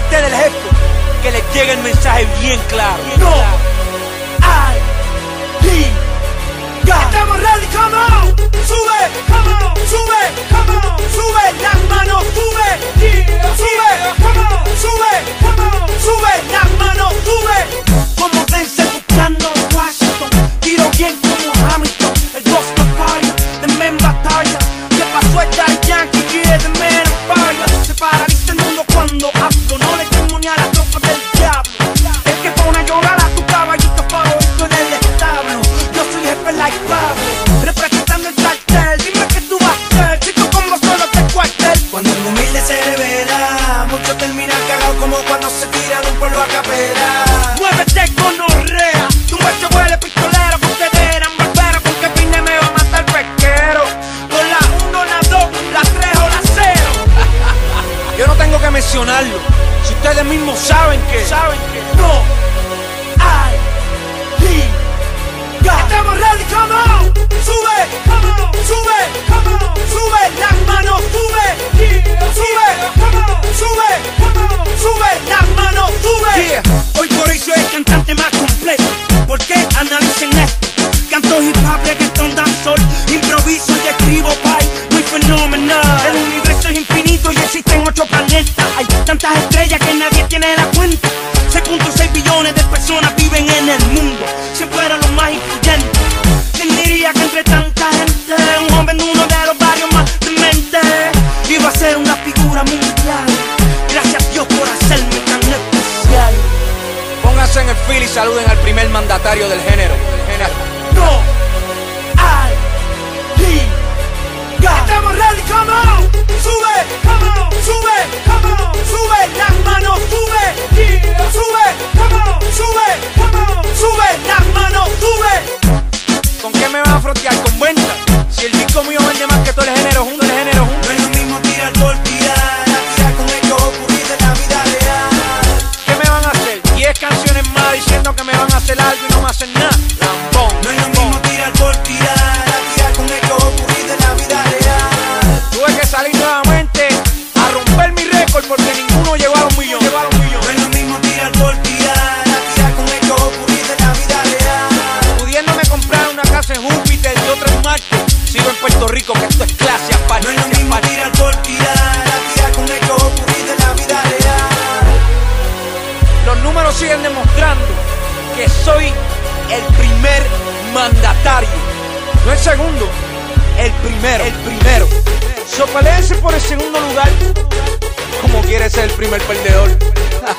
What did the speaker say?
parte del jefe, que les llegue el mensaje bien claro. No hay liga. Estamos ready, come on. Sube, come on, sube, come on, sube las manos, sube, sube, come on, sube, come on, sube las manos, sube. Como Denzel buscando Washington, tiro bien como Hamilton, el Boston Fire, de men batalla. ¿Qué pasó a Daddy Yankee? Yeah, the man on fire. Se paraliza el mundo cuando hablo, no le temo ni a las tropas del diablo. El que pone a llorar a tu caballito favorito en el establo. Yo soy jefe like Pablo, representando el cartel. Dime qué tú vas a hacer, chico, como solo te cuartel. Cuando un humilde se revela, muchos terminan cagados como cuando se tiran un pueblo a capela. Muévete con orrea, tu macho huele pistolero, concedera, barbero, con que pine me va a matar pesquero. Con la 1, la 2, la 3 o la 0. Yo no tengo que mencionarlo, si ustedes mismos saben que no hay liga. Estamos ready, come on. Sube, come on, sube, come on, sube las manos, sube, sube, come on, sube, come on, sube las manos, sube. Yeah. Hoy por hoy soy el cantante más completo, porque analicen esto. Canto hip hop, reggaeton, dancehall, improviso y escribo pie, muy fenomenal. El universo es infinito y existen 8 planetas. Hay tantas estrellas que nadie tiene la cuenta. 6.6 billones de personas viven en el mundo, siempre eran los más influyentes. ¿Quién diría que entre tanta gente un joven de uno de los barrios más dementes iba a ser una figura mundial? Gracias a Dios por hacerme tan especial. pónganse en el fil y saluden al primer mandatario del género. No hay liga. Estamos ready, come on. Sube, come on, sube, come on, sube las manos, sube, sube, come on, sube, come on, sube las manos, sube. ¿Con qué me van a frontear? ¿Con venta? Si el disco mío vende más que todo el género junto, No es lo mismo tirar por tirar, a tirar con hechos ocurridos en la vida real. ¿Qué me van a hacer? 10 canciones más diciendo que me van a hacer algo y no me hacen nada. Lambón. No es lo mismo tirar por tirar, a tirar con hechos ocurridos en la vida real. Tuve que salir nuevamente a romper mi récord porque ninguno llegó a los millones. No es lo mismo tirar por tirar, a tirar con hechos ocurridos en la vida real. Pudiéndome comprar una casa en Júpiter y otra en Marte, sigo en Puerto Rico, que esto es clase aparte. No es lo mismo tirar por tirar, a tirar con hechos ocurridos en la vida real. Los números siguen demostrando que soy el primer mandatario, no el segundo, el primero. So, peleense por el segundo lugar como quiere ser el primer perdedor.